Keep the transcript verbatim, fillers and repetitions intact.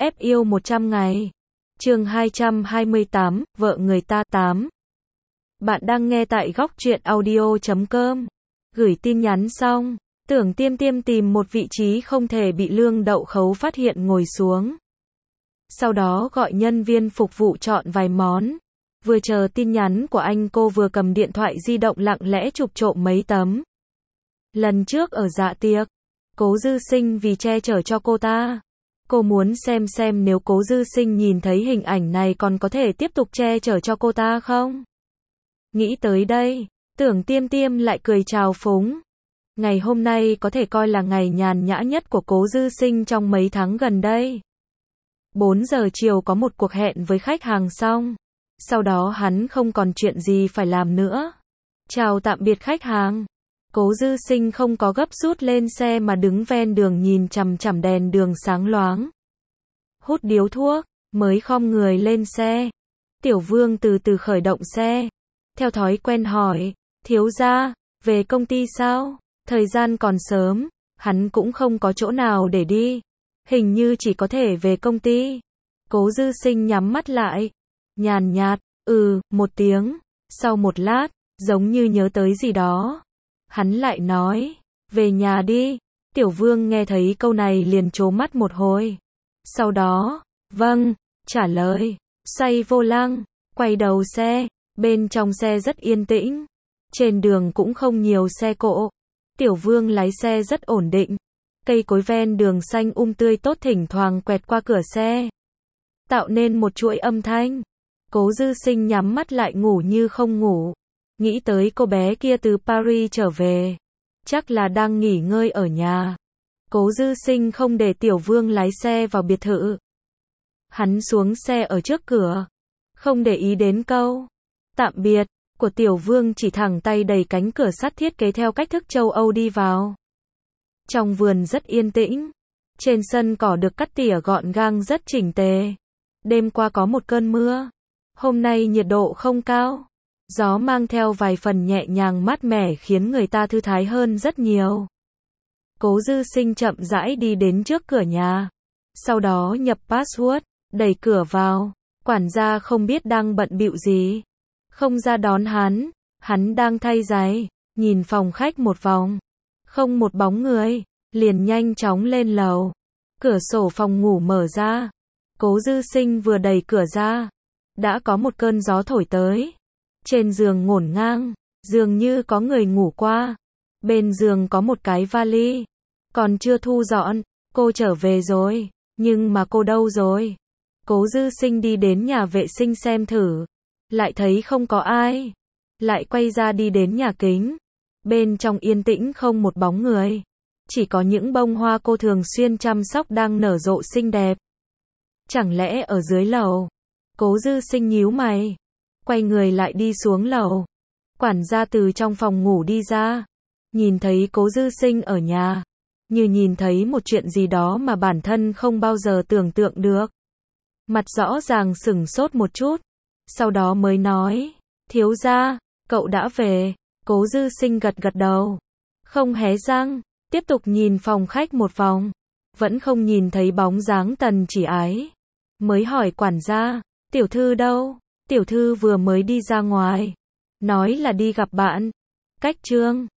ép yêu một trăm ngày. Chương hai trăm hai mươi tám, vợ người ta tám. Bạn đang nghe tại góc truyện audio chấm com. Gửi tin nhắn xong, Tưởng Tiêm Tiêm tìm một vị trí không thể bị Lương Đậu Khấu phát hiện ngồi xuống. Sau đó gọi nhân viên phục vụ chọn vài món. Vừa chờ tin nhắn của anh, cô vừa cầm điện thoại di động lặng lẽ chụp trộm mấy tấm. Lần trước ở dạ tiệc, Cố Dư Sinh vì che chở cho cô ta, cô muốn xem xem nếu Cố Dư Sinh nhìn thấy hình ảnh này còn có thể tiếp tục che chở cho cô ta không. Nghĩ tới đây, Tưởng Tiêm Tiêm lại cười trào phúng. Ngày hôm nay có thể coi là ngày nhàn nhã nhất của Cố Dư Sinh trong mấy tháng gần đây. bốn giờ chiều có một cuộc hẹn với khách hàng xong. Sau đó hắn không còn chuyện gì phải làm nữa. Chào tạm biệt khách hàng. Cố Dư Sinh không có gấp rút lên xe mà đứng ven đường nhìn chằm chằm đèn đường sáng loáng. Hút điếu thuốc, mới khom người lên xe. Tiểu Vương từ từ khởi động xe. Theo thói quen hỏi, thiếu gia, về công ty sao? Thời gian còn sớm, hắn cũng không có chỗ nào để đi. Hình như chỉ có thể về công ty. Cố Dư Sinh nhắm mắt lại. Nhàn nhạt, ừ, một tiếng. Sau một lát, giống như nhớ tới gì đó, hắn lại nói, về nhà đi. Tiểu Vương nghe thấy câu này liền trố mắt một hồi. Sau đó, vâng, trả lời, xoay vô lăng, quay đầu xe. Bên trong xe rất yên tĩnh. Trên đường cũng không nhiều xe cộ. Tiểu Vương lái xe rất ổn định. Cây cối ven đường xanh um tươi tốt thỉnh thoảng quẹt qua cửa xe, tạo nên một chuỗi âm thanh. Cố Dư Sinh nhắm mắt lại ngủ như không ngủ. Nghĩ tới cô bé kia từ Paris trở về, chắc là đang nghỉ ngơi ở nhà. Cố Dư Sinh không để Tiểu Vương lái xe vào biệt thự. Hắn xuống xe ở trước cửa, không để ý đến câu tạm biệt của Tiểu Vương, chỉ thẳng tay đẩy cánh cửa sắt thiết kế theo cách thức châu Âu đi vào. Trong vườn rất yên tĩnh. Trên sân cỏ được cắt tỉa gọn gàng rất chỉnh tề. Đêm qua có một cơn mưa. Hôm nay nhiệt độ không cao. Gió mang theo vài phần nhẹ nhàng mát mẻ khiến người ta thư thái hơn rất nhiều. Cố Dư Sinh chậm rãi đi đến trước cửa nhà. Sau đó nhập password, đẩy cửa vào. Quản gia không biết đang bận bịu gì, không ra đón hắn. Hắn đang thay giày, nhìn phòng khách một vòng, không một bóng người, liền nhanh chóng lên lầu. Cửa sổ phòng ngủ mở ra. Cố Dư Sinh vừa đẩy cửa ra, đã có một cơn gió thổi tới. Trên giường ngổn ngang, dường như có người ngủ qua. Bên giường có một cái vali, còn chưa thu dọn. Cô trở về rồi, nhưng mà cô đâu rồi? Cố Dư Sinh đi đến nhà vệ sinh xem thử, lại thấy không có ai. Lại quay ra đi đến nhà kính. Bên trong yên tĩnh không một bóng người. Chỉ có những bông hoa cô thường xuyên chăm sóc đang nở rộ xinh đẹp. Chẳng lẽ ở dưới lầu? Cố Dư Sinh nhíu mày, quay người lại đi xuống lầu. Quản gia từ trong phòng ngủ đi ra, nhìn thấy Cố Dư Sinh ở nhà, như nhìn thấy một chuyện gì đó mà bản thân không bao giờ tưởng tượng được. Mặt rõ ràng sửng sốt một chút, sau đó mới nói, thiếu gia, cậu đã về. Cố Dư Sinh gật gật đầu, không hé răng, tiếp tục nhìn phòng khách một vòng, vẫn không nhìn thấy bóng dáng Tần Chỉ Ái. Mới hỏi quản gia, tiểu thư đâu? Tiểu thư vừa mới đi ra ngoài, nói là đi gặp bạn. Cách Trương,